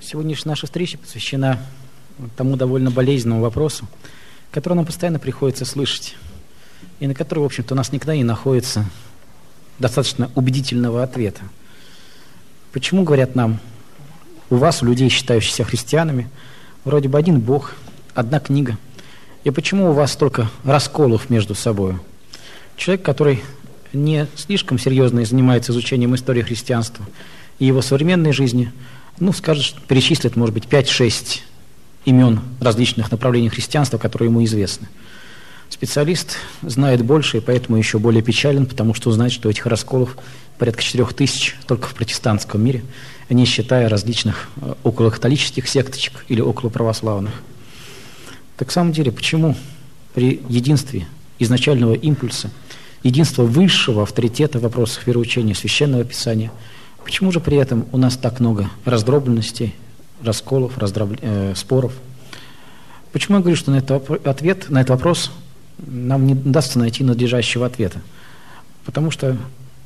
Сегодняшняя наша встреча посвящена тому довольно болезненному вопросу, который нам постоянно приходится слышать, и на который, в общем-то, у нас никогда не находится достаточно убедительного ответа. Почему, говорят нам, у вас, у людей, считающихся христианами, вроде бы один Бог, одна книга, и почему у вас столько расколов между собой? Человек, который не слишком серьезно занимается изучением истории христианства и его современной жизни, скажет, перечислит, может быть, 5-6 имен различных направлений христианства, которые ему известны. Специалист знает больше, и поэтому еще более печален, потому что узнает, что этих расколов порядка 4000 только в протестантском мире, не считая различных околокатолических секточек или околоправославных. Так в самом деле, почему при единстве изначального импульса, единства высшего авторитета в вопросах вероучения Священного Писания, почему же при этом у нас так много раздробленностей, расколов, споров? Почему я говорю, что на этот вопрос нам не удастся найти надлежащего ответа? Потому что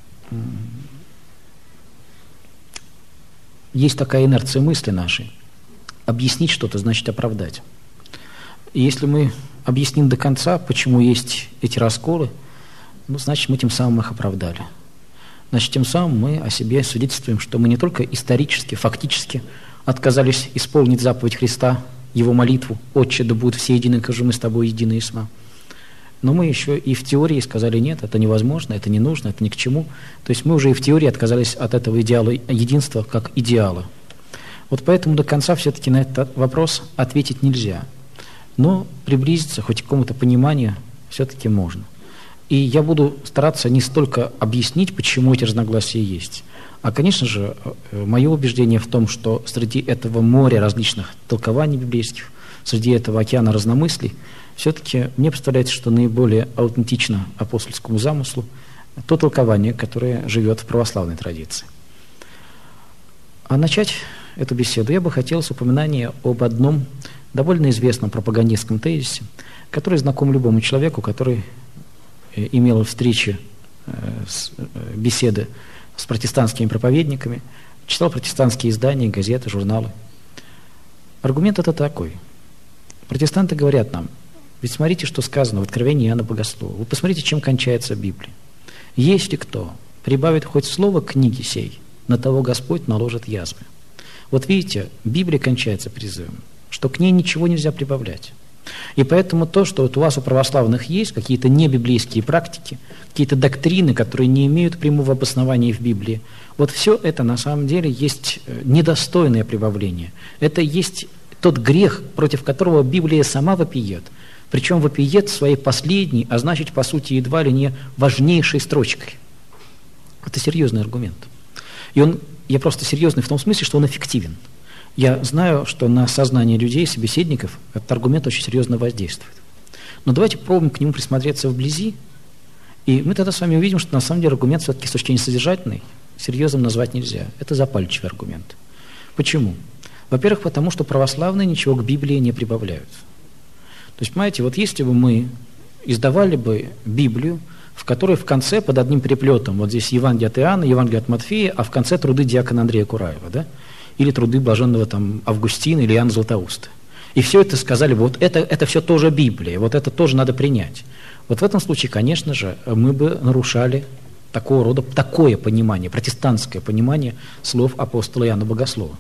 есть такая инерция мысли нашей. Объяснить что-то значит оправдать. И если мы объясним до конца, почему есть эти расколы, значит, мы тем самым их оправдали. Значит, тем самым мы о себе свидетельствуем, что мы не только исторически, фактически отказались исполнить заповедь Христа, Его молитву «Отче, да будут все едины, как же мы с тобой едины и сма». Но мы еще и в теории сказали «нет, это невозможно, это не нужно, это ни к чему». То есть мы уже и в теории отказались от этого идеала единства как идеала. Вот поэтому до конца все-таки на этот вопрос ответить нельзя. Но приблизиться хоть к какому-то пониманию все-таки можно. И я буду стараться не столько объяснить, почему эти разногласия есть, а, конечно же, мое убеждение в том, что среди этого моря различных толкований библейских, среди этого океана разномыслий, все-таки мне представляется, что наиболее аутентично апостольскому замыслу то толкование, которое живет в православной традиции. А начать эту беседу я бы хотел с упоминания об одном довольно известном пропагандистском тезисе, который знаком любому человеку, который имел встречи, беседы с протестантскими проповедниками, читал протестантские издания, газеты, журналы. Аргумент это такой. Протестанты говорят нам: ведь смотрите, что сказано в Откровении Иоанна Богослова. Вы посмотрите, чем кончается Библия. Если кто прибавит хоть слово к книге сей, на того Господь наложит язвы. Вот видите, Библия кончается призывом, что к ней ничего нельзя прибавлять. И поэтому то, что вот у вас у православных есть какие-то небиблейские практики, какие-то доктрины, которые не имеют прямого обоснования в Библии, вот все это на самом деле есть недостойное прибавление. Это есть тот грех, против которого Библия сама вопиет. Причем вопиет своей последней, а значит, по сути, едва ли не важнейшей строчкой. Это серьезный аргумент. И я просто серьезный в том смысле, что он эффективен. Я знаю, что на сознание людей, собеседников, этот аргумент очень серьезно воздействует. Но давайте попробуем к нему присмотреться вблизи, и мы тогда с вами увидим, что на самом деле аргумент все-таки с точки зрения содержательной серьезным назвать нельзя. Это запальчивый аргумент. Почему? Во-первых, потому что православные ничего к Библии не прибавляют. То есть, понимаете, вот если бы мы издавали бы Библию, в которой в конце под одним переплетом, вот здесь Евангелие от Иоанна, Евангелие от Матфея, а в конце труды диакона Андрея Кураева, да? Или труды блаженного Августина или Иоанна Златоуста. И все это сказали, вот это все тоже Библия, вот это тоже надо принять. Вот в этом случае, конечно же, мы бы нарушали такое понимание, протестантское понимание слов апостола Иоанна Богослова.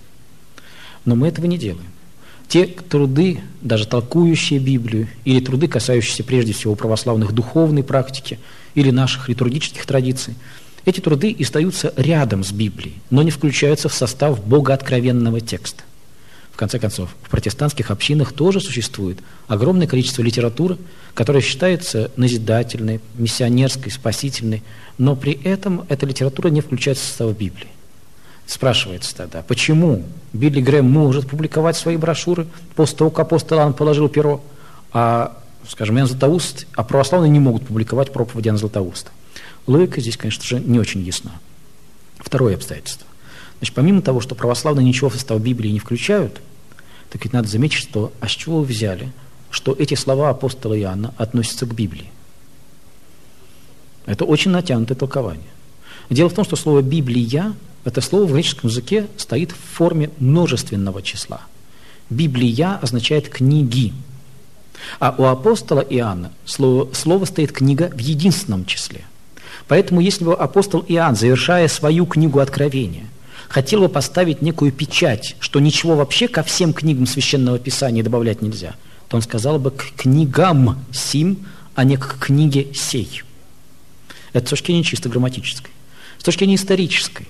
Но мы этого не делаем. Те труды, даже толкующие Библию, или труды, касающиеся прежде всего православных духовной практики или наших литургических традиций, эти труды остаются рядом с Библией, но не включаются в состав богооткровенного текста. В конце концов, в протестантских общинах тоже существует огромное количество литературы, которая считается назидательной, миссионерской, спасительной, но при этом эта литература не включается в состав Библии. Спрашивается тогда, почему Билли Грэм может публиковать свои брошюры после того, как апостол Иоанн положил перо, а, скажем, Иоанн Златоуст, а православные не могут публиковать проповеди Иоанна Златоуста. Логика здесь, конечно же, не очень ясна. Второе обстоятельство. Значит, помимо того, что православные ничего в состав Библии не включают, так ведь надо заметить, что с чего вы взяли, что эти слова апостола Иоанна относятся к Библии. Это очень натянутое толкование. Дело в том, что слово «Библия» Это слово в греческом языке стоит в форме множественного числа. Библия означает «книги». А у апостола Иоанна слово стоит «книга» в единственном числе. Поэтому если бы апостол Иоанн, завершая свою книгу Откровения, хотел бы поставить некую печать, что ничего вообще ко всем книгам Священного Писания добавлять нельзя, то он сказал бы «к книгам сим», а не «к книге сей». Это с точки зрения чисто грамматической. С точки зрения исторической.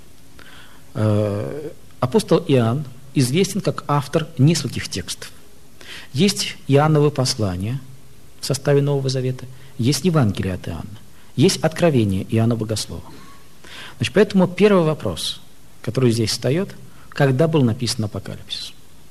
Апостол Иоанн известен как автор нескольких текстов. Есть Иоанново послание в составе Нового Завета, есть Евангелие от Иоанна, есть Откровение Иоанна Богослова. Значит, поэтому первый вопрос, который здесь встает, когда был написан Апокалипсис.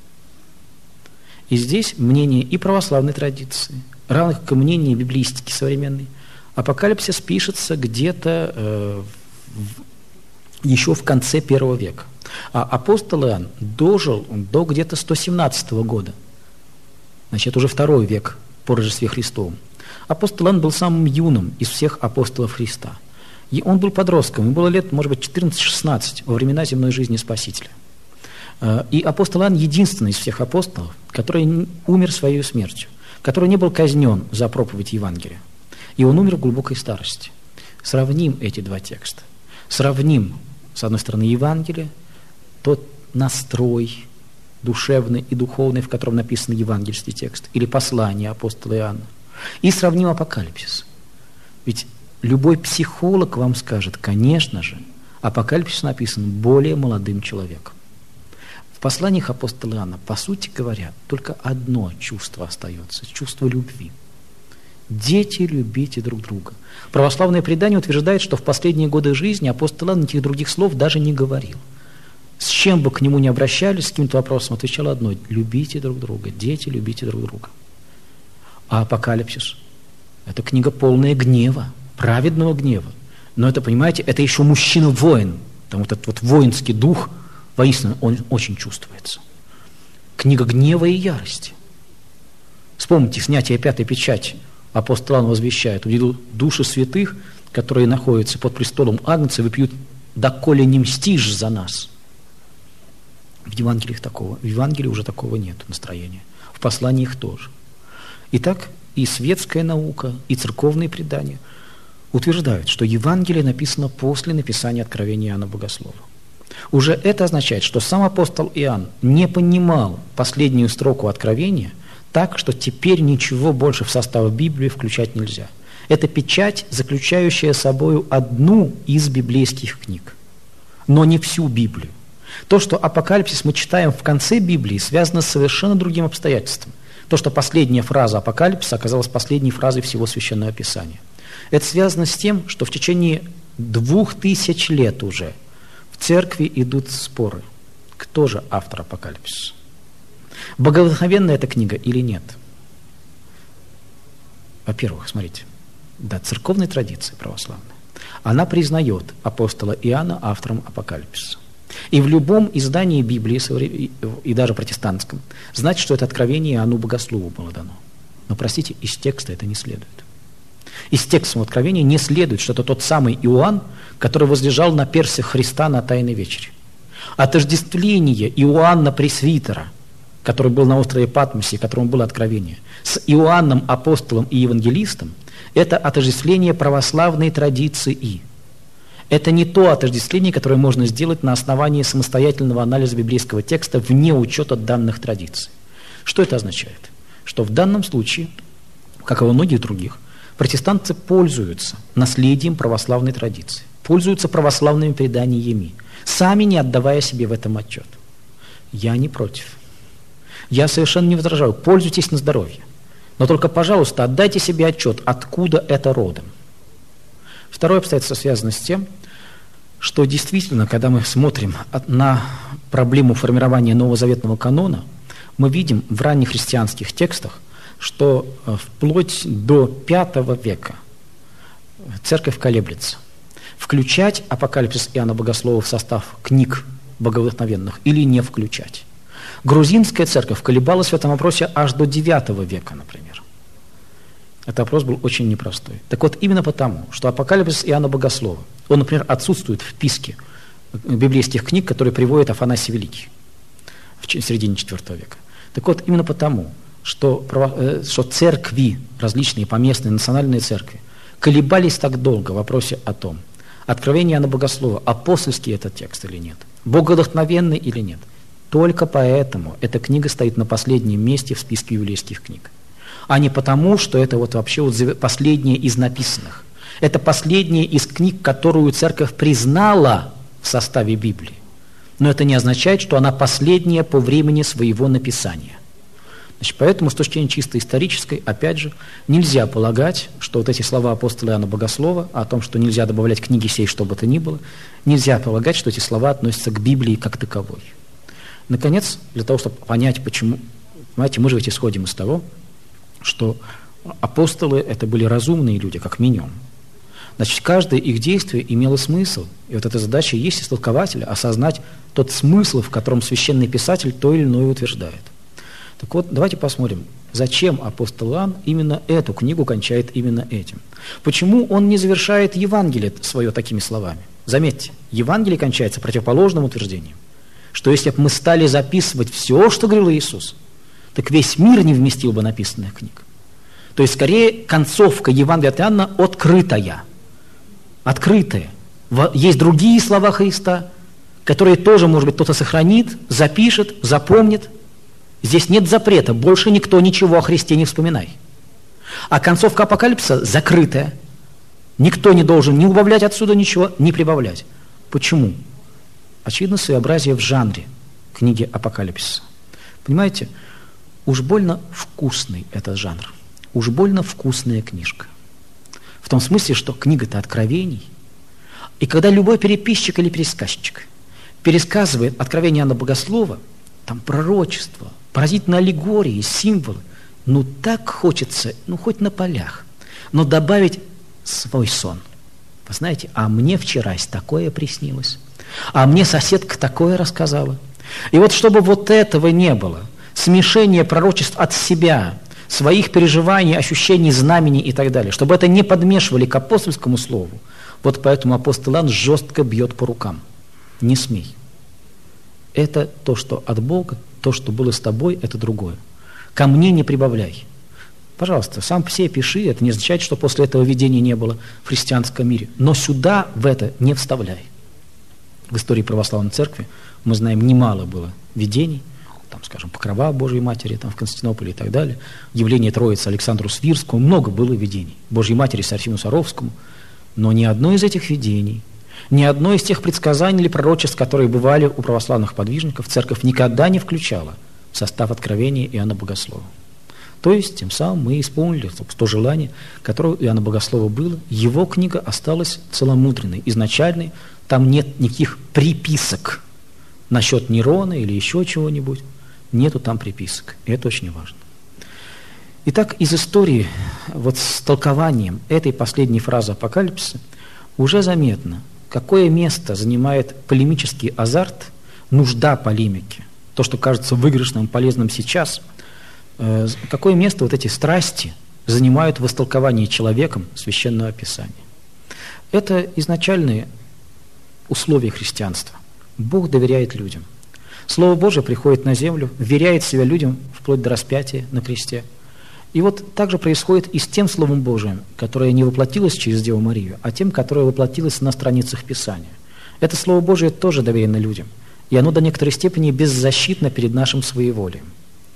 И здесь мнение и православной традиции, равно как и мнение библеистики современной, Апокалипсис пишется где-то еще в конце первого века. А апостол Иоанн дожил до где-то 117 года. Значит, это уже второй век по Рождестве Христовом. Апостол Иоанн был самым юным из всех апостолов Христа. И он был подростком, ему было лет, может быть, 14-16 во времена земной жизни Спасителя. И апостол Иоанн единственный из всех апостолов, который умер своей смертью, который не был казнен за проповедь Евангелия. И он умер в глубокой старости. Сравним эти два текста. Сравним, с одной стороны, Евангелие, тот настрой душевный и духовный, в котором написан евангельский текст, или послание апостола Иоанна, и сравним Апокалипсис. Ведь любой психолог вам скажет, конечно же, Апокалипсис написан более молодым человеком. В посланиях апостола Иоанна, по сути говоря, только одно чувство остается – чувство любви. Дети, любите друг друга. Православное предание утверждает, что в последние годы жизни апостол Иоанн этих других слов даже не говорил. С чем бы к нему ни обращались, с каким-то вопросом, отвечал одно – любите друг друга, дети, любите друг друга. А Апокалипсис – это книга полная гнева, праведного гнева. Но это, понимаете, это еще мужчина-воин. Там вот этот вот воинский дух, воистину, он очень чувствуется. Книга гнева и ярости. Вспомните снятие пятой печати. Апостол Иоанн возвещает: «Увидел души святых, которые находятся под престолом Агнца, выпьют, доколе не мстишь за нас». В Евангелии уже такого нет настроения. В посланиях тоже. Итак, и светская наука, и церковные предания утверждают, что Евангелие написано после написания Откровения Иоанна Богослова. Уже это означает, что сам апостол Иоанн не понимал последнюю строку Откровения так, что теперь ничего больше в состав Библии включать нельзя. Это печать, заключающая собою одну из библейских книг, но не всю Библию. То, что Апокалипсис мы читаем в конце Библии, связано с совершенно другим обстоятельством. То, что последняя фраза Апокалипсиса оказалась последней фразой всего Священного Писания. Это связано с тем, что в течение 2000 лет уже в церкви идут споры. Кто же автор Апокалипсиса? Боговдохновенная эта книга или нет? Во-первых, смотрите, да, церковная традиция православная, она признает апостола Иоанна автором Апокалипсиса. И в любом издании Библии, и даже протестантском, значит, что это откровение Иоанну Богослову было дано. Но, простите, из текста это не следует. Из текста Откровения не следует, что это тот самый Иоанн, который возлежал на перстях Христа на Тайной вечере. Отождествление Иоанна Пресвитера, который был на острове Патмосе, которому было откровение, с Иоанном Апостолом и Евангелистом, это отождествление православной традиции. Это не то отождествление, которое можно сделать на основании самостоятельного анализа библейского текста вне учета данных традиций. Что это означает? Что в данном случае, как и во многих других, протестанты пользуются наследием православной традиции, пользуются православными преданиями, сами не отдавая себе в этом отчет. Я не против. Я совершенно не возражаю. Пользуйтесь на здоровье. Но только, пожалуйста, отдайте себе отчет, откуда это родом. Второе обстоятельство связано с тем, что действительно, когда мы смотрим на проблему формирования новозаветного канона, мы видим в ранних христианских текстах, что вплоть до V века церковь колеблется. Включать Апокалипсис Иоанна Богослова в состав книг боговдохновенных или не включать. Грузинская церковь колебалась в этом вопросе аж до IX века, например. Этот вопрос был очень непростой. Так вот, именно потому, что Апокалипсис Иоанна Богослова, он, например, отсутствует в списке библейских книг, которые приводит Афанасий Великий в середине IV века. Так вот, именно потому, что церкви, различные поместные, национальные церкви, колебались так долго в вопросе о том, откровение Иоанна Богослова, апостольский этот текст или нет, боговдохновенный или нет. Только поэтому эта книга стоит на последнем месте в списке библейских книг. А не потому, что это вообще последняя из написанных. Это последняя из книг, которую церковь признала в составе Библии. Но это не означает, что она последняя по времени своего написания. Значит, поэтому с точки зрения чисто исторической, опять же, нельзя полагать, что вот эти слова апостола Иоанна Богослова о том, что нельзя добавлять книги сей, что бы то ни было, нельзя полагать, что эти слова относятся к Библии как таковой. Наконец, для того, чтобы понять, почему, понимаете, мы же ведь исходим из того, что апостолы – это были разумные люди, как минимум. Значит, каждое их действие имело смысл. И вот эта задача есть истолкователя – осознать тот смысл, в котором священный писатель то или иное утверждает. Так вот, давайте посмотрим, зачем апостол Иоанн именно эту книгу кончает именно этим. Почему он не завершает Евангелие свое такими словами? Заметьте, Евангелие кончается противоположным утверждением, что если бы мы стали записывать все, что говорил Иисус, так весь мир не вместил бы написанных книг. То есть, скорее, концовка Евангелия от Иоанна открытая. Открытая. Есть другие слова Христа, которые тоже, может быть, кто-то сохранит, запишет, запомнит. Здесь нет запрета, больше никто ничего о Христе не вспоминай. А концовка Апокалипсиса закрытая. Никто не должен ни убавлять отсюда ничего, ни прибавлять. Почему? Очевидно, своеобразие в жанре книги Апокалипсиса. Понимаете, уж больно вкусный этот жанр, уж больно вкусная книжка. В том смысле, что книга-то откровений. И когда любой переписчик или пересказчик пересказывает откровение Иоанна Богослова, там пророчество, поразительные аллегории, символы, ну так хочется, ну хоть на полях, но добавить свой сон. Вы знаете, а мне вчерась такое приснилось, а мне соседка такое рассказала. И вот чтобы вот этого не было, смешение пророчеств от себя, своих переживаний, ощущений, знамений и так далее, чтобы это не подмешивали к апостольскому слову, вот поэтому апостол Иоанн жестко бьет по рукам. Не смей. Это то, что от Бога, то, что было с тобой, это другое. Ко мне не прибавляй. Пожалуйста, сам по себе пиши, это не означает, что после этого видения не было в христианском мире. Но сюда, в это, не вставляй. В истории православной церкви мы знаем, немало было видений, там, скажем, Покрова Божьей Матери там, в Константинополе и так далее, явление Троицы Александру Свирскому, много было видений, Божьей Матери Серафиму Саровскому, но ни одно из этих видений, ни одно из тех предсказаний или пророчеств, которые бывали у православных подвижников, церковь никогда не включала в состав откровения Иоанна Богослова. То есть, тем самым мы исполнили то желание, которое у Иоанна Богослова было. Его книга осталась целомудренной, изначальной. Там нет никаких приписок насчет Нерона или еще чего-нибудь. Нету там приписок. И это очень важно. Итак, из истории вот с толкованием этой последней фразы Апокалипсиса уже заметно, какое место занимает полемический азарт, нужда полемики, то, что кажется выигрышным, полезным сейчас, какое место вот эти страсти занимают в истолковании человеком Священного Писания. Это изначальные условия христианства. Бог доверяет людям. Слово Божие приходит на землю, вверяет себя людям вплоть до распятия на кресте. И вот так же происходит и с тем Словом Божиим, которое не воплотилось через Деву Марию, а тем, которое воплотилось на страницах Писания. Это Слово Божие тоже доверено людям, и оно до некоторой степени беззащитно перед нашим своеволием.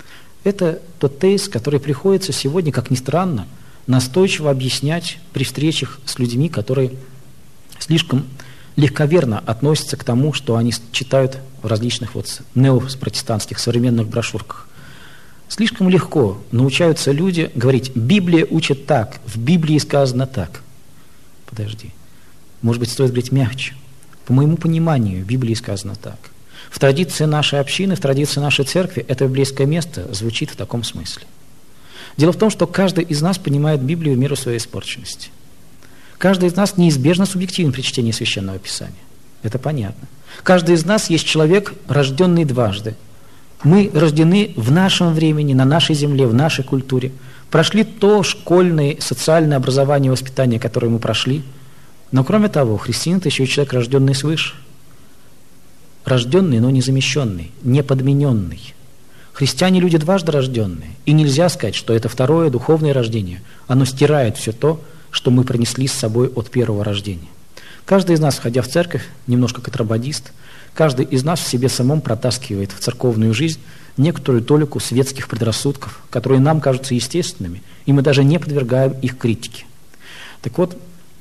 Это тот тезис, который приходится сегодня, как ни странно, настойчиво объяснять при встречах с людьми, которые слишком легковерно относятся к тому, что они читают в различных вот неопротестантских современных брошюрках. Слишком легко научаются люди говорить: Библия учит так, в Библии сказано так. Подожди. Может быть, стоит говорить мягче. По моему пониманию, в Библии сказано так. В традиции нашей общины, в традиции нашей церкви это библейское место звучит в таком смысле. Дело в том, что каждый из нас понимает Библию в меру своей испорченности. Каждый из нас неизбежно субъективен при чтении Священного Писания. Это понятно. Каждый из нас есть человек, рожденный дважды. Мы рождены в нашем времени, на нашей земле, в нашей культуре. Прошли то школьное, социальное образование, воспитание, которое мы прошли. Но кроме того, христианин – это еще и человек, рожденный свыше. рожденный, но не замещенный, не подмененный. Христиане – люди дважды рожденные, и нельзя сказать, что это второе духовное рождение. Оно стирает все то, что мы принесли с собой от первого рождения. Каждый из нас, входя в церковь, немножко контрабандист, каждый из нас в себе самом протаскивает в церковную жизнь некоторую толику светских предрассудков, которые нам кажутся естественными, и мы даже не подвергаем их критике. Так вот,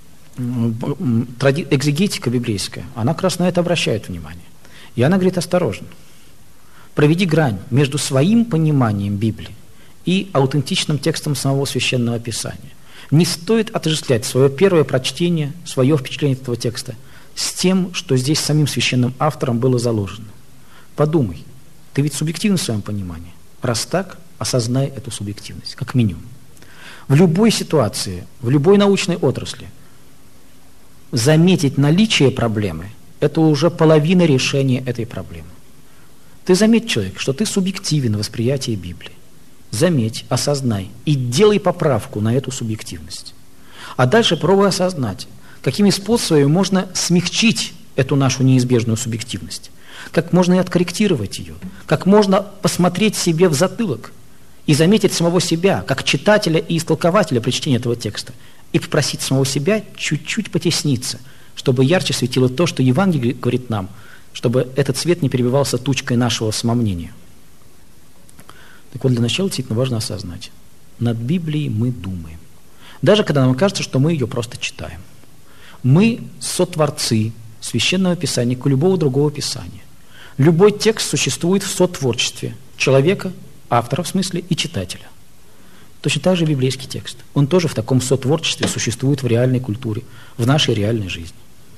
экзегетика библейская, она как раз на это обращает внимание. И она говорит: осторожно, проведи грань между своим пониманием Библии и аутентичным текстом самого Священного Писания. Не стоит отождествлять свое первое прочтение, свое впечатление этого текста с тем, что здесь самим священным автором было заложено. Подумай, ты ведь субъективен в своем понимании. Раз так, осознай эту субъективность, как минимум. В любой ситуации, в любой научной отрасли заметить наличие проблемы – это уже половина решения этой проблемы. Ты заметь, человек, что ты субъективен в восприятии Библии. Заметь, осознай и делай поправку на эту субъективность. А дальше пробуй осознать, какими способами можно смягчить эту нашу неизбежную субъективность, как можно и откорректировать ее, как можно посмотреть себе в затылок и заметить самого себя, как читателя и истолкователя при чтении этого текста, и попросить самого себя чуть-чуть потесниться, чтобы ярче светило то, что Евангелие говорит нам, чтобы этот свет не перебивался тучкой нашего самомнения. Так вот, для начала действительно важно осознать: над Библией мы думаем. Даже когда нам кажется, что мы ее просто читаем. Мы сотворцы Священного Писания, как и любого другого Писания. Любой текст существует в сотворчестве человека, автора в смысле, и читателя. Точно так же библейский текст. Он тоже в таком сотворчестве существует в реальной культуре, в нашей реальной жизни.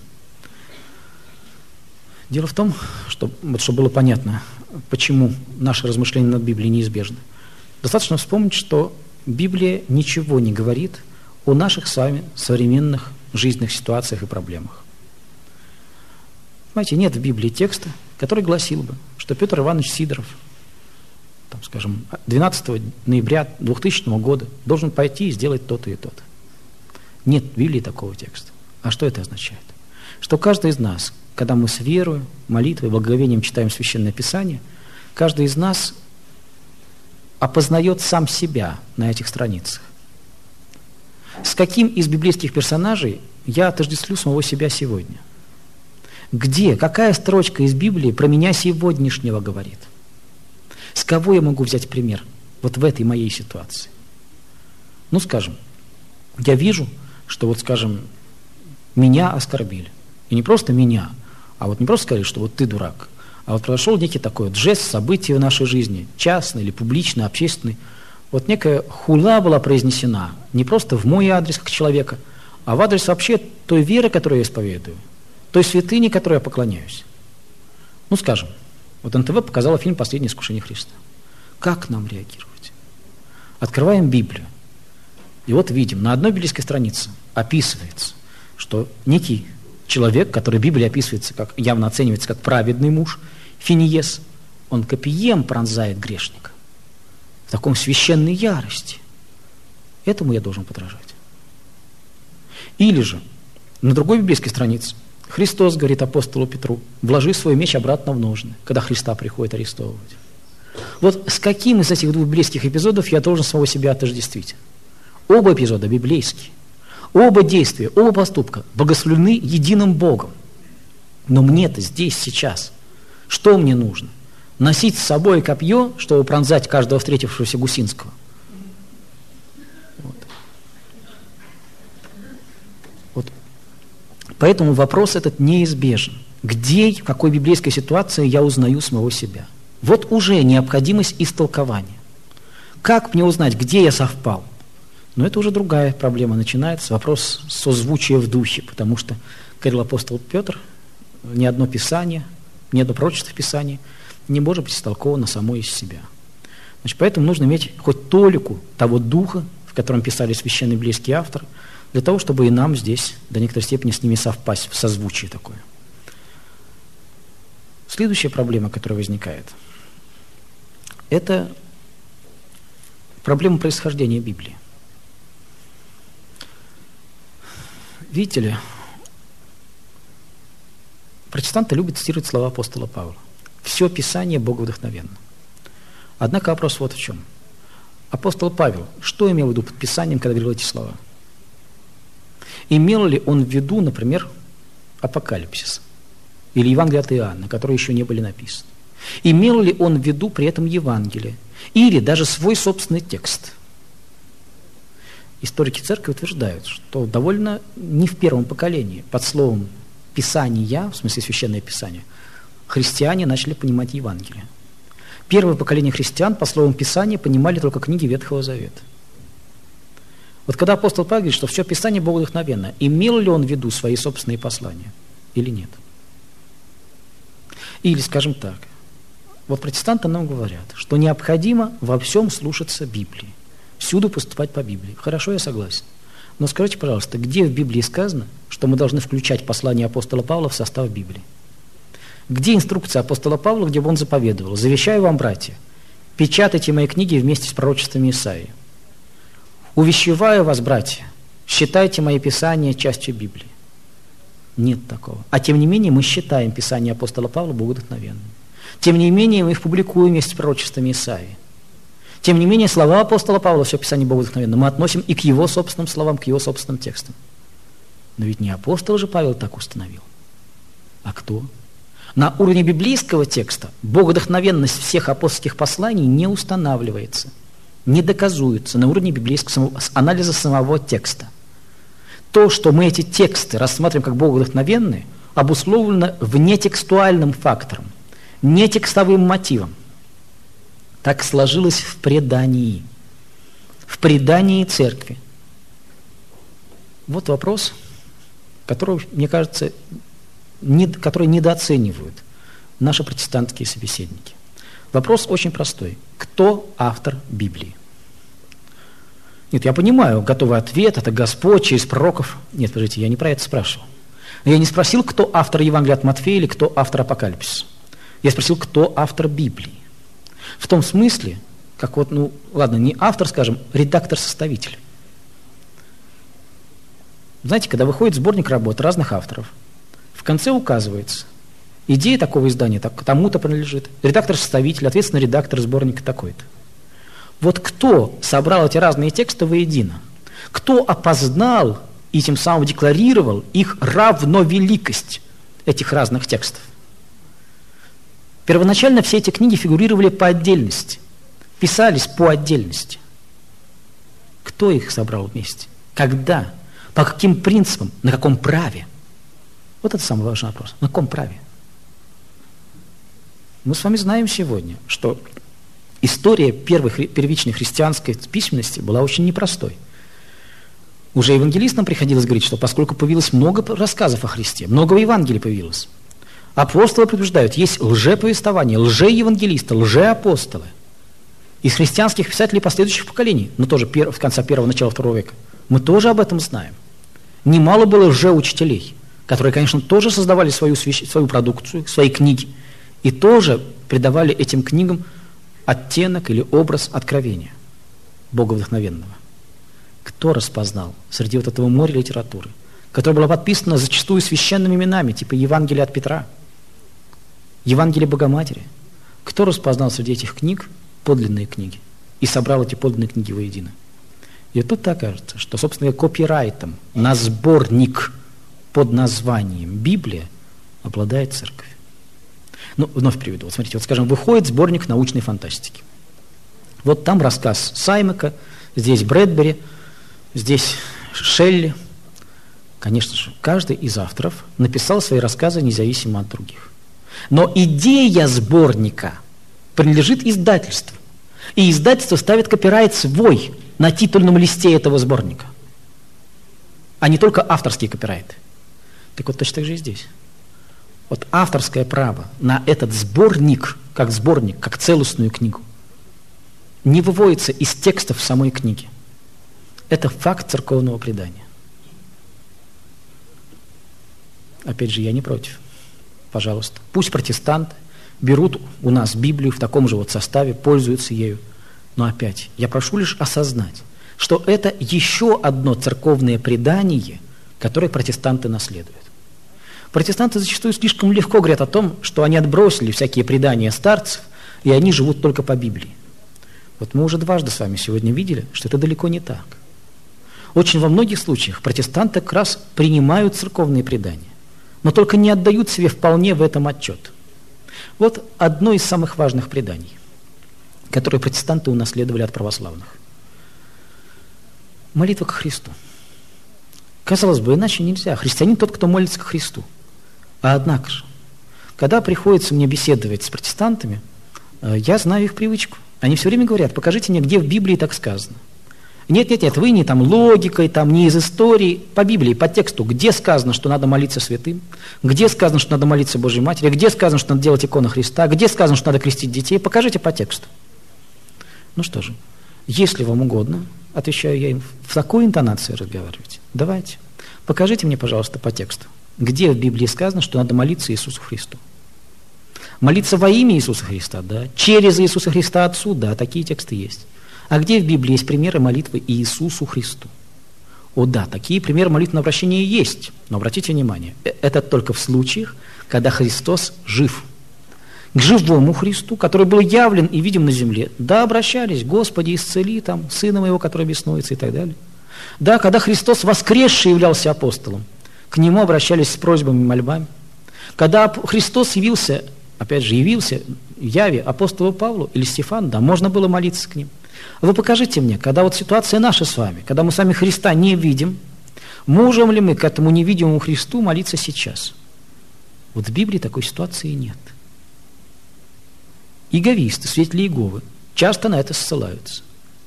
Дело в том, чтобы было понятно, почему наше размышление над Библией неизбежно. Достаточно вспомнить, что Библия ничего не говорит о наших с вами современных жизненных ситуациях и проблемах. Понимаете, нет в Библии текста, который гласил бы, что Петр Иванович Сидоров, там, скажем, 12 ноября 2000 года должен пойти и сделать то-то и то-то. Нет в Библии такого текста. А что это означает? Что каждый из нас, когда мы с верой, молитвой, благоговением читаем Священное Писание, каждый из нас опознает сам себя на этих страницах. С каким из библейских персонажей я отождествлю самого себя сегодня? Где, какая строчка из Библии про меня сегодняшнего говорит? С кого я могу взять пример вот в этой моей ситуации? Ну, скажем, я вижу, что вот, скажем, меня оскорбили. И не просто меня, а вот не просто сказали, что вот ты дурак, а вот произошел некий такой вот жест, событие в нашей жизни, частный или публичный, общественный. Вот некая хула была произнесена не просто в мой адрес как человека, а в адрес вообще той веры, которую я исповедую, той святыни, которой я поклоняюсь. Ну, скажем, вот НТВ показала фильм «Последнее искушение Христа». Как нам реагировать? Открываем Библию, и вот видим, на одной библейской странице описывается, что некий человек, который в Библии описывается, как, явно оценивается как праведный муж, Финиес, он копьем пронзает грешника в таком священной ярости. Этому я должен подражать. Или же на другой библейской странице Христос говорит апостолу Петру: вложи свой меч обратно в ножны, когда Христа приходит арестовывать. Вот с каким из этих двух библейских эпизодов я должен самого себя отождествить? Оба эпизода библейские. Оба действия, оба поступка благословлены единым Богом. Но мне-то здесь, сейчас, что мне нужно? Носить с собой копье, чтобы пронзать каждого встретившегося Гусинского? Вот. Поэтому вопрос этот неизбежен. Где, в какой библейской ситуации я узнаю самого себя? Вот уже необходимость истолкования. Как мне узнать, где я совпал? Но это уже другая проблема начинается, вопрос созвучия в духе, потому что, говорил апостол Петр, ни одно Писание, ни одно пророчество в Писании не может быть истолковано само из себя. Значит, поэтому нужно иметь хоть толику того духа, в котором писали священные библейские авторы, для того, чтобы и нам здесь до некоторой степени с ними совпасть в созвучии такое. Следующая проблема, которая возникает, это проблема происхождения Библии. Видите ли, Протестанты любят цитировать слова апостола Павла. Все Писание боговдохновенно. Однако вопрос вот в чем. Апостол Павел, что имел в виду под Писанием, когда говорил эти слова? Имел ли он в виду, например, Апокалипсис или Евангелие от Иоанна, которые еще не были написаны? Имел ли он в виду при этом Евангелие или даже свой собственный текст? Историки церкви утверждают, что довольно не в первом поколении под словом «писания», в смысле Священное Писание, христиане начали понимать Евангелие. Первое поколение христиан по словам Писания понимали только книги Ветхого Завета. Вот когда апостол Павел говорит, что все Писание боговдохновенно, имел ли он в виду свои собственные послания или нет? Или, скажем так, вот протестанты нам говорят, что необходимо во всем слушаться Библии, всюду поступать по Библии. Хорошо, я согласен. Но скажите, пожалуйста, где в Библии сказано, что мы должны включать послание апостола Павла в состав Библии? Где инструкция апостола Павла, где бы он заповедовал: «Завещаю вам, братья, печатайте мои книги вместе с пророчествами Исаии. Увещеваю вас, братья, считайте мои писания частью Библии». Нет такого. А тем не менее мы считаем писания апостола Павла боговдохновенными. Тем не менее мы их публикуем вместе с пророчествами Исаии. Тем не менее слова апостола Павла, все Писание боговдохновенно, мы относим и к его собственным словам, к его собственным текстам. Но ведь не апостол же Павел так установил. А кто? На уровне библейского текста боговдохновенность всех апостольских посланий не устанавливается, не доказуется на уровне библейского анализа самого текста. То, что мы эти тексты рассматриваем как боговдохновенные, обусловлено внетекстуальным фактором, нетекстовым мотивом. Так сложилось в предании церкви. Вот вопрос, который, мне кажется, который недооценивают наши протестантские собеседники. Вопрос очень простой. Кто автор Библии? Нет, я понимаю, готовый ответ, это Господь через пророков. Нет, подождите, я не про это спрашивал. Я не спросил, кто автор Евангелия от Матфея или кто автор Апокалипсиса. Я спросил, кто автор Библии. В том смысле, как вот, не автор, скажем, редактор-составитель. Знаете, когда выходит сборник работ разных авторов, в конце указывается, идея такого издания тому-то принадлежит, редактор-составитель, ответственный редактор сборника такой-то. Вот кто собрал эти разные тексты воедино? Кто опознал и тем самым декларировал их равновеликость, этих разных текстов? Первоначально все эти книги фигурировали по отдельности, писались по отдельности. Кто их собрал вместе? Когда? По каким принципам? На каком праве? Вот это самый важный вопрос. На каком праве? Мы с вами знаем сегодня, что история первичной христианской письменности была очень непростой. Уже евангелистам приходилось говорить, что поскольку появилось много рассказов о Христе, много Евангелий появилось, апостолы предупреждают, есть лжеповествование, лжеевангелисты, лжеапостолы из христианских писателей последующих поколений, но тоже в конце первого, начала второго века. Мы тоже об этом знаем. Немало было лжеучителей, которые, конечно, тоже создавали свою продукцию, свои книги, и тоже придавали этим книгам оттенок или образ откровения боговдохновенного. Кто распознал среди вот этого моря литературы, которая была подписана зачастую священными именами, типа Евангелия от Петра, Евангелие Богоматери? Кто распознал среди этих книг подлинные книги и собрал эти подлинные книги воедино? И тут-то окажется, что, собственно, копирайтом на сборник под названием «Библия» обладает церковь. Вновь приведу. Вот смотрите, скажем, выходит сборник научной фантастики. Вот там рассказ Саймака, здесь Брэдбери, здесь Шелли. Конечно же, каждый из авторов написал свои рассказы независимо от других. Но идея сборника принадлежит издательству. И издательство ставит копирайт свой на титульном листе этого сборника, а не только авторские копирайты. Так вот, точно так же и здесь. Вот авторское право на этот сборник, как целостную книгу, не выводится из текстов самой книги. Это факт церковного предания. Опять же, я не против. Пожалуйста. Пусть протестанты берут у нас Библию в таком же вот составе, пользуются ею. Но опять, я прошу лишь осознать, что это еще одно церковное предание, которое протестанты наследуют. Протестанты зачастую слишком легко говорят о том, что они отбросили всякие предания старцев, и они живут только по Библии. Вот мы уже дважды с вами сегодня видели, что это далеко не так. Очень во многих случаях протестанты как раз принимают церковные предания, но только не отдают себе вполне в этом отчет. Вот одно из самых важных преданий, которые протестанты унаследовали от православных. Молитва ко Христу. Казалось бы, иначе нельзя. Христианин тот, кто молится ко Христу. А однако же, когда приходится мне беседовать с протестантами, я знаю их привычку. Они все время говорят: покажите мне, где в Библии так сказано. Нет, вы не там логикой, там не из истории, по Библии, по тексту, где сказано, что надо молиться святым, где сказано, что надо молиться Божьей Матери, где сказано, что надо делать икону Христа, где сказано, что надо крестить детей, покажите по тексту. Ну что же, если вам угодно, отвечаю я им, в такой интонации разговаривать, давайте, покажите мне, пожалуйста, по тексту, где в Библии сказано, что надо молиться Иисусу Христу. Молиться во имя Иисуса Христа, да, через Иисуса Христа Отцу, да, такие тексты есть. А где в Библии есть примеры молитвы Иисусу Христу? О да, такие примеры молитвенного обращения есть, но обратите внимание, это только в случаях, когда Христос жив. К живому Христу, который был явлен и видим на земле, да, обращались: Господи, исцели там сына моего, который беснуется, и так далее. Да, когда Христос воскресший являлся апостолом, к нему обращались с просьбами и мольбами. Когда Христос явился, опять же, явился в яве апостолу Павлу или Стефану, да, можно было молиться к ним. Вы покажите мне, когда вот ситуация наша с вами, когда мы сами Христа не видим, можем ли мы к этому невидимому Христу молиться сейчас? Вот в Библии такой ситуации нет. Иеговисты, свидетели Иеговы, часто на это ссылаются.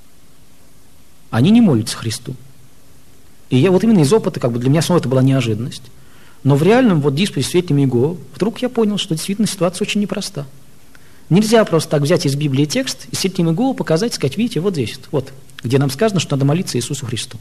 Они не молятся Христу. И я вот именно из опыта, для меня снова это была неожиданность. Но в реальном диспуте с свидетелями Иеговы вдруг я понял, что действительно ситуация очень непроста. Нельзя просто так взять из Библии текст и свидетелям Иеговы показать, сказать: видите, вот здесь, вот, где нам сказано, что надо молиться Иисусу Христу.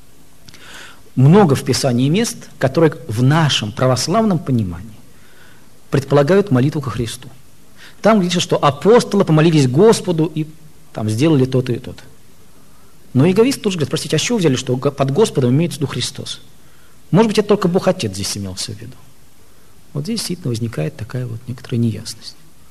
Много в Писании мест, которые в нашем православном понимании предполагают молитву ко Христу. Там говорится, что апостолы помолились Господу и там сделали то-то и то-то. Но иеговисты тут же говорят: простите, а с чего взяли, что под Господом имеется в виду Христос? Может быть, это только Бог Отец здесь имелся в виду. Вот здесь действительно возникает такая вот некоторая неясность.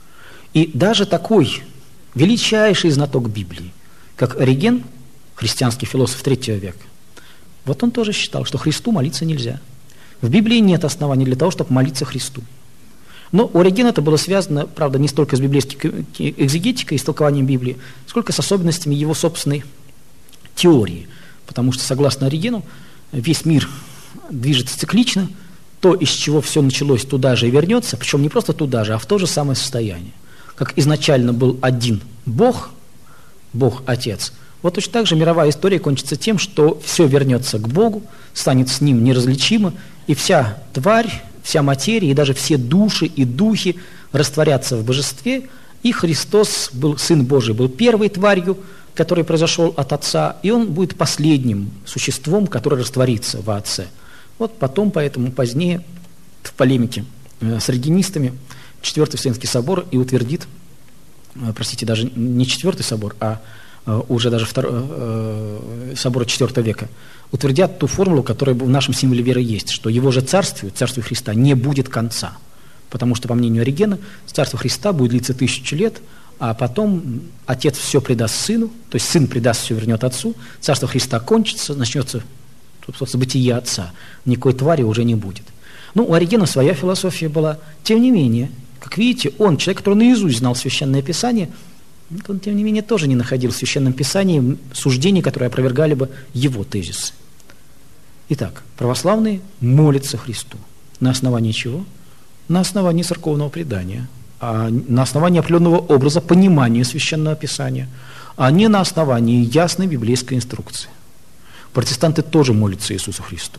И даже такой величайший знаток Библии, как Ориген, христианский философ III века, вот он тоже считал, что Христу молиться нельзя. В Библии нет оснований для того, чтобы молиться Христу. Но у Оригена это было связано, правда, не столько с библейской экзегетикой и с толкованием Библии, сколько с особенностями его собственной теории. Потому что, согласно Оригену, весь мир движется циклично, то, из чего все началось, туда же и вернется, причем не просто туда же, а в то же самое состояние. Как изначально был один Бог, Бог Отец, вот точно так же мировая история кончится тем, что все вернется к Богу, станет с Ним неразличимо, и вся тварь, вся материя и даже все души и духи растворятся в божестве, и Христос, Сын Божий, был первой тварью, который произошел от Отца, и Он будет последним существом, которое растворится во Отце. Вот потом, поэтому позднее, в полемике с оригенистами, Четвертый Вселенский собор и утвердит, даже не Четвертый собор, а уже даже собор IV века, утвердят ту формулу, которая в нашем символе веры есть, что его же царствию Христа, не будет конца. Потому что, по мнению Оригена, царство Христа будет длиться 1000 лет, а потом Отец все предаст Сыну, то есть Сын предаст все, вернет Отцу, царство Христа кончится, начнется, собственно, бытие Отца, никакой твари уже не будет. У Оригена своя философия была. Тем не менее, как видите, он, человек, который наизусть знал Священное Писание, он, тем не менее, тоже не находил в Священном Писании суждений, которые опровергали бы его тезисы. Итак, православные молятся Христу. На основании чего? На основании церковного предания, на основании определенного образа понимания Священного Писания, а не на основании ясной библейской инструкции. Протестанты тоже молятся Иисусу Христу.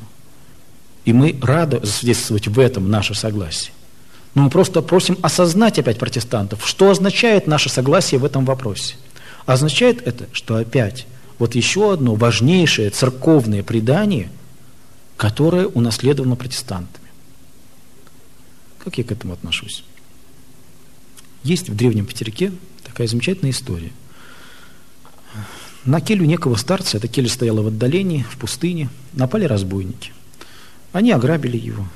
И мы рады засвидетельствовать в этом наше согласие. Но мы просто просим осознать опять протестантов, что означает наше согласие в этом вопросе. Означает это, что опять вот еще одно важнейшее церковное предание, которое унаследовано протестантами. Как я к этому отношусь? Есть в Древнем Петерике такая замечательная история. На келью некого старца, эта келья стояла в отдалении, в пустыне, напали разбойники. Они ограбили его,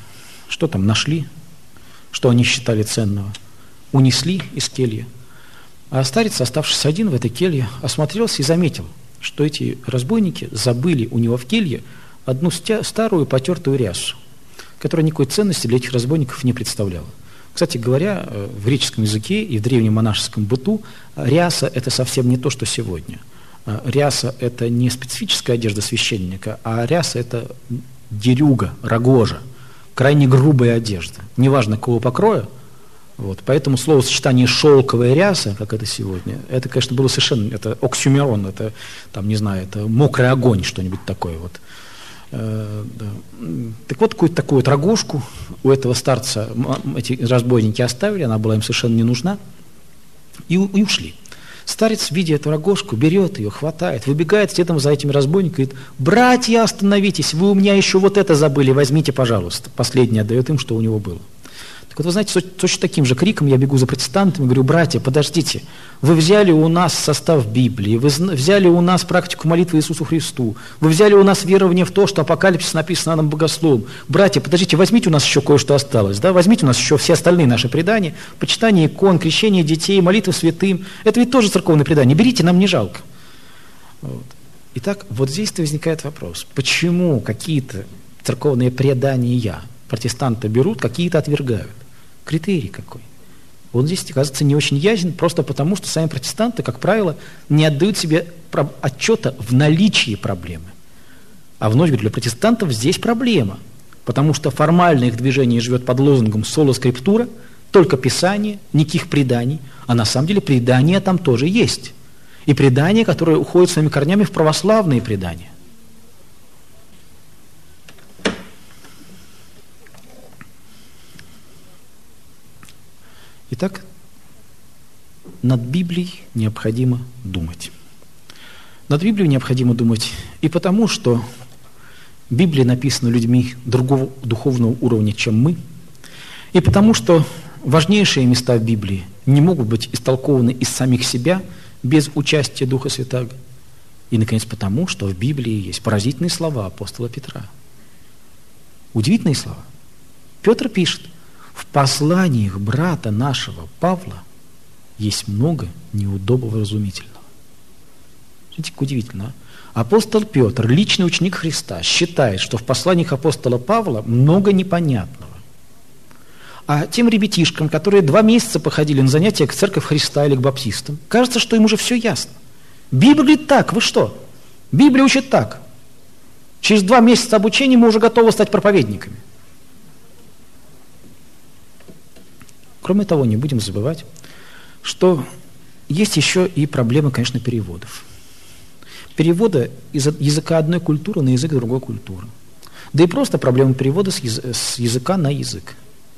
что там нашли, что они считали ценного, унесли из кельи. А старец, оставшись один в этой келье, осмотрелся и заметил, что эти разбойники забыли у него в келье одну старую потертую рясу, которая никакой ценности для этих разбойников не представляла. Кстати говоря, в греческом языке и в древнем монашеском быту ряса – это совсем не то, что сегодня. Ряса – это не специфическая одежда священника, а ряса – это дерюга, рогожа, крайне грубая одежда, неважно какого покроя. Вот. Поэтому словосочетание «шелковая ряса», как это сегодня, это, конечно, было совершенно, это оксюмерон, это, там, не знаю, это мокрый огонь, что-нибудь такое вот. Да. Так вот, какую-то такую вот рогожку у этого старца эти разбойники оставили, она была им совершенно не нужна, и ушли. Старец, видя эту рогожку, берет ее, хватает, выбегает следом за этими разбойниками и говорит: «Братья, остановитесь, вы у меня еще вот это забыли, возьмите, пожалуйста». Последний отдает им, что у него было. Так вот, вы знаете, точно таким же криком я бегу за протестантами, говорю: «Братья, подождите, вы взяли у нас состав Библии, вы взяли у нас практику молитвы Иисусу Христу, вы взяли у нас верование в то, что апокалипсис написан нам богословом. Братья, подождите, возьмите у нас еще кое-что осталось, да? Возьмите у нас еще все остальные наши предания, почитание икон, крещение детей, молитвы святым. Это ведь тоже церковное предание, берите, нам не жалко». Вот. Итак, вот здесь-то возникает вопрос, почему какие-то церковные предания протестанты берут, какие-то отвергают? Критерий какой? Он здесь, кажется, не очень ясен, просто потому, что сами протестанты, как правило, не отдают себе отчета в наличии проблемы. А вновь говорю, для протестантов здесь проблема, потому что формально их движение живет под лозунгом «соло скриптура», только Писание, никаких преданий, а на самом деле предания там тоже есть. И предания, которые уходят своими корнями в православные предания. Итак, над Библией необходимо думать. Над Библией необходимо думать и потому, что Библия написана людьми другого духовного уровня, чем мы, и потому, что важнейшие места в Библии не могут быть истолкованы из самих себя без участия Духа Святаго. И, наконец, потому, что в Библии есть поразительные слова апостола Петра. Удивительные слова. Петр пишет: «В посланиях брата нашего Павла есть много неудобовразумительного». Смотрите, как удивительно. Апостол Петр, личный ученик Христа, считает, что в посланиях апостола Павла много непонятного. А тем ребятишкам, которые 2 месяца походили на занятия к Церковь Христа или к баптистам, кажется, что им уже все ясно. Библия говорит так, вы что? Библия учит так. Через 2 месяца обучения мы уже готовы стать проповедниками. Кроме того, не будем забывать, что есть еще и проблема, конечно, переводов. Перевода из языка одной культуры на язык другой культуры. Да и просто проблема перевода с языка на язык.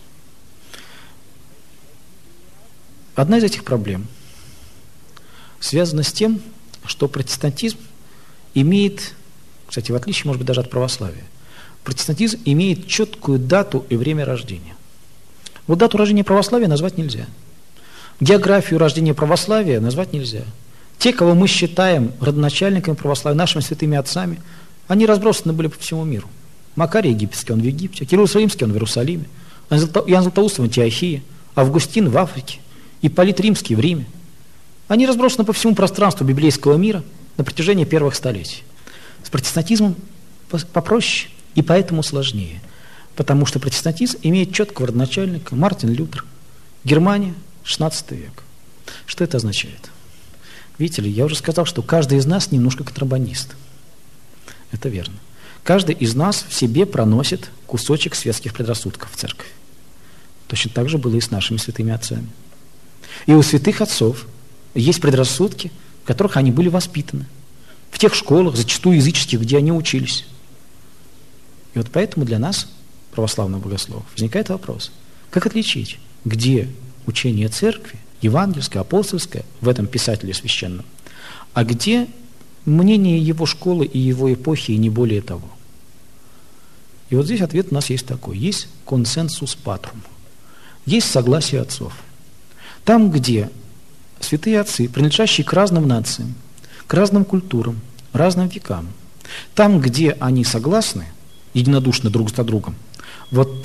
Одна из этих проблем связана с тем, что протестантизм имеет, кстати, в отличие, может быть, даже от православия, протестантизм имеет четкую дату и время рождения. Вот дату рождения православия назвать нельзя. Географию рождения православия назвать нельзя. Те, кого мы считаем родоначальниками православия, нашими святыми отцами, они разбросаны были по всему миру. Макарий Египетский, он в Египте, Кирилл Иерусалимский, он в Иерусалиме, Иоанн Златоуст в Антиохии, Августин в Африке, Ипполит Римский в Риме. Они разбросаны по всему пространству библейского мира на протяжении первых столетий. С протестантизмом попроще и поэтому сложнее. Потому что протестантизм имеет четкого родоначальника Мартин Лютер, Германия, XVI век. Что это означает? Видите ли, я уже сказал, что каждый из нас немножко контрабандист. Это верно. Каждый из нас в себе проносит кусочек светских предрассудков в церковь. Точно так же было и с нашими святыми отцами. И у святых отцов есть предрассудки, в которых они были воспитаны. В тех школах, зачастую языческих, где они учились. И вот поэтому для нас, православных богословов, возникает вопрос, как отличить, где учение церкви, евангельское, апостольское, в этом писателе священном, а где мнение его школы и его эпохи, и не более того. И вот здесь ответ у нас есть такой. Есть консенсус патрум. Есть согласие отцов. Там, где святые отцы, принадлежащие к разным нациям, к разным культурам, разным векам, там, где они согласны, единодушны друг за другом, вот там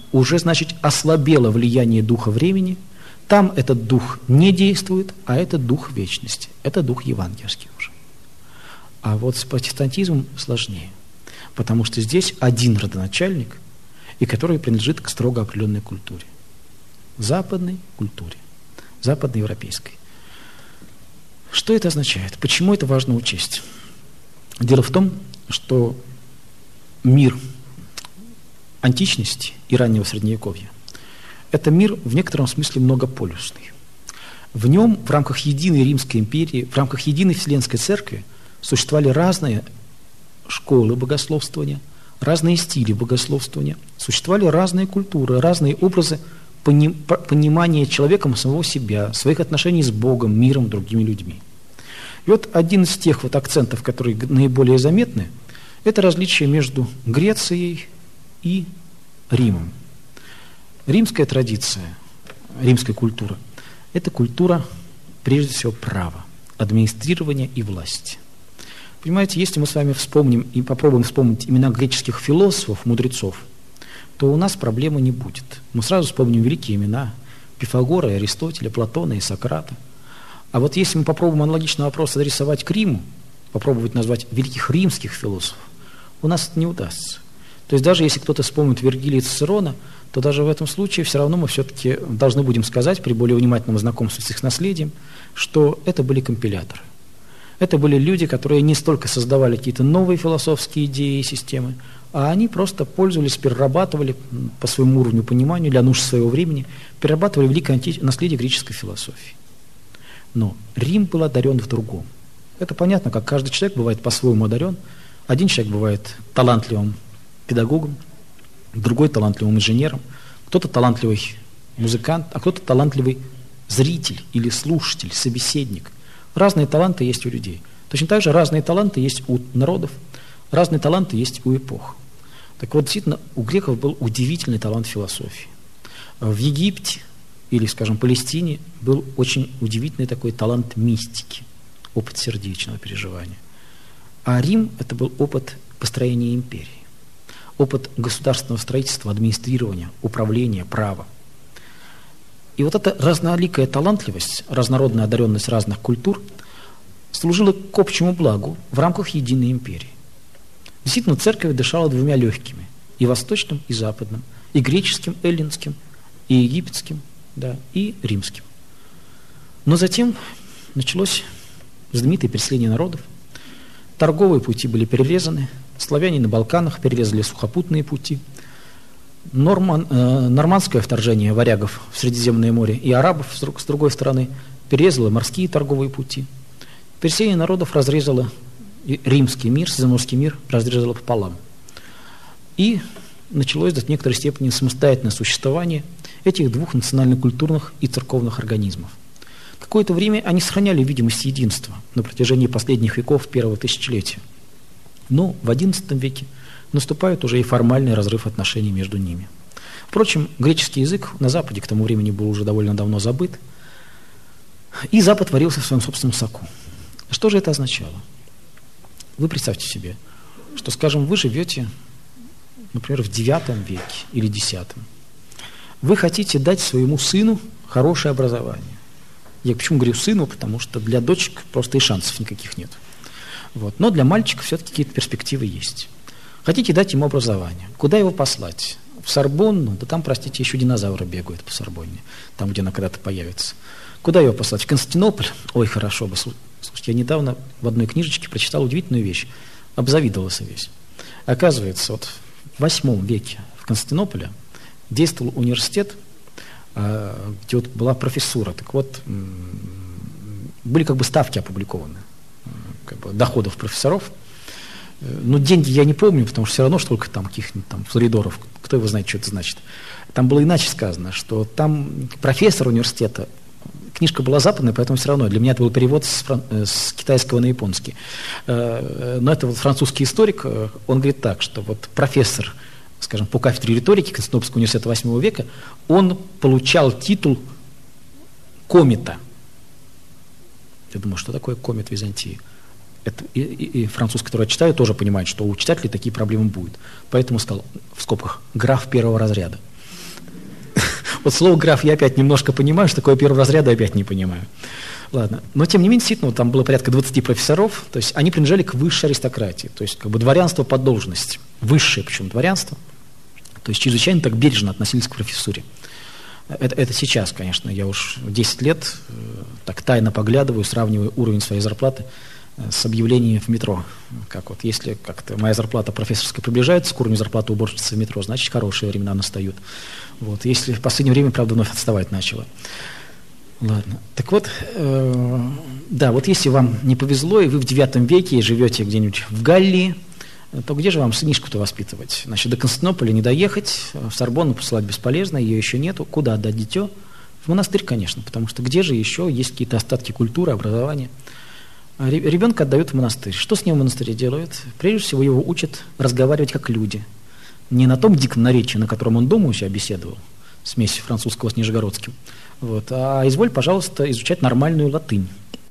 уже, значит, ослабело влияние духа времени, там этот дух не действует, а это дух вечности, это дух евангельский уже. А вот с протестантизмом сложнее, потому что здесь один родоначальник, и который принадлежит к строго определенной культуре. Западной культуре, западноевропейской. Что это означает? Почему это важно учесть? Дело в том, что мир античности и раннего Средневековья – это мир в некотором смысле многополюсный. В нем, в рамках единой Римской империи, в рамках единой Вселенской Церкви существовали разные школы богословствования, разные стили богословствования, существовали разные культуры, разные образы понимания человеком самого себя, своих отношений с Богом, миром, другими людьми. И вот один из тех вот акцентов, которые наиболее заметны, это различие между Грецией и Римом. Римская традиция, римская культура – это культура, прежде всего, права, администрирования и власти. Понимаете, если мы с вами вспомним и попробуем вспомнить имена греческих философов, мудрецов, то у нас проблемы не будет. Мы сразу вспомним великие имена Пифагора, Аристотеля, Платона и Сократа. А вот если мы попробуем аналогичный вопрос адресовать к Риму, попробовать назвать великих римских философов, у нас это не удастся. То есть даже если кто-то вспомнит Вергилия и Цицерона, то даже в этом случае все равно мы все-таки должны будем сказать, при более внимательном знакомстве с их наследием, что это были компиляторы. Это были люди, которые не столько создавали какие-то новые философские идеи и системы, а они просто пользовались, перерабатывали по своему уровню понимания, для нужд своего времени, перерабатывали великое наследие греческой философии. Но Рим был одарен в другом. Это понятно, как каждый человек бывает по-своему одарен. Один человек бывает талантливым педагогом, другой талантливым инженером, кто-то талантливый музыкант, а кто-то талантливый зритель или слушатель, собеседник. Разные таланты есть у людей. Точно так же разные таланты есть у народов, разные таланты есть у эпох. Так вот, действительно, у греков был удивительный талант философии. В Египте или, скажем, Палестине был очень удивительный такой талант мистики, опыт сердечного переживания. А Рим – это был опыт построения империи, опыт государственного строительства, администрирования, управления, права. И вот эта разноликая талантливость, разнородная одаренность разных культур служила к общему благу в рамках единой империи. Действительно, церковь дышала двумя легкими – и восточным, и западным, и греческим, эллинским, и египетским, да, и римским. Но затем началось знаменитое переселение народов, торговые пути были перерезаны, славяне на Балканах перерезали сухопутные пути, нормандское вторжение варягов в Средиземное море и арабов с другой стороны перерезало морские торговые пути. Переселение народов разрезало римский мир, средиземноморский мир разрезало пополам. И началось до некоторой степени самостоятельное существование этих двух национально-культурных и церковных организмов. Какое-то время они сохраняли видимость единства на протяжении последних веков первого тысячелетия. Но в XI веке наступает уже и формальный разрыв отношений между ними. Впрочем, греческий язык на Западе к тому времени был уже довольно давно забыт, и Запад варился в своем собственном соку. Что же это означало? Вы представьте себе, что, скажем, вы живете, например, в IX веке или X. Вы хотите дать своему сыну хорошее образование. Я почему говорю сыну? Потому что для дочек просто и шансов никаких нет. Вот. Но для мальчика все-таки какие-то перспективы есть. Хотите дать ему образование. Куда его послать? В Сорбонну? Да там, простите, еще динозавры бегают по Сорбонне, там, где она когда-то появится. Куда его послать? В Константинополь? Ой, хорошо бы. Слушайте, я недавно в одной книжечке прочитал удивительную вещь. Обзавидовался весь. Оказывается, вот в VIII веке в Константинополе действовал университет, где вот была профессура. Так вот, были как бы ставки опубликованы, как бы доходов профессоров. Но деньги я не помню, потому что все равно столько там каких-нибудь там флоридоров, кто его знает, что это значит. Там было иначе сказано, что там профессор университета, книжка была западная, поэтому все равно для меня это был перевод с китайского на японский. Но это вот французский историк, он говорит так, что вот профессор, скажем, по кафедре риторики Константинопольского университета VIII века, он получал титул комита. Я думаю, что такое комит Византии? Это и француз, который я читаю, тоже понимает, что у читателей такие проблемы будут. Поэтому сказал, в скобках, граф первого разряда. Вот слово граф я опять немножко понимаю, что такое первого разряда опять не понимаю. Ладно. Но тем не менее, действительно, там было порядка 20 профессоров, то есть они принадлежали к высшей аристократии, то есть как бы дворянство по должности, высшее причем дворянство, то есть чрезвычайно так бережно относились к профессуре. Это сейчас, конечно, я уж 10 лет так тайно поглядываю, сравниваю уровень своей зарплаты с объявлением в метро. Как вот, если как-то моя зарплата профессорская приближается к уровню зарплаты уборщицы в метро, значит, хорошие времена настают. Вот. Если в последнее время, правда, вновь отставать начало. Ладно. Так вот, да, вот если вам не повезло, и вы в IX веке живете где-нибудь в Галлии, то где же вам сынишку-то воспитывать? Значит, до Константинополя не доехать, в Сорбонну посылать бесполезно, ее еще нету. Куда отдать дитё? В монастырь, конечно, потому что где же еще есть какие-то остатки культуры, образования? Ребенка отдают в монастырь. Что с ним в монастыре делают? Прежде всего его учат разговаривать как люди. Не на том диком наречии, на котором он дома у себя беседовал, смесь французского с нижегородским, вот, а изволь, пожалуйста, изучать нормальную латынь.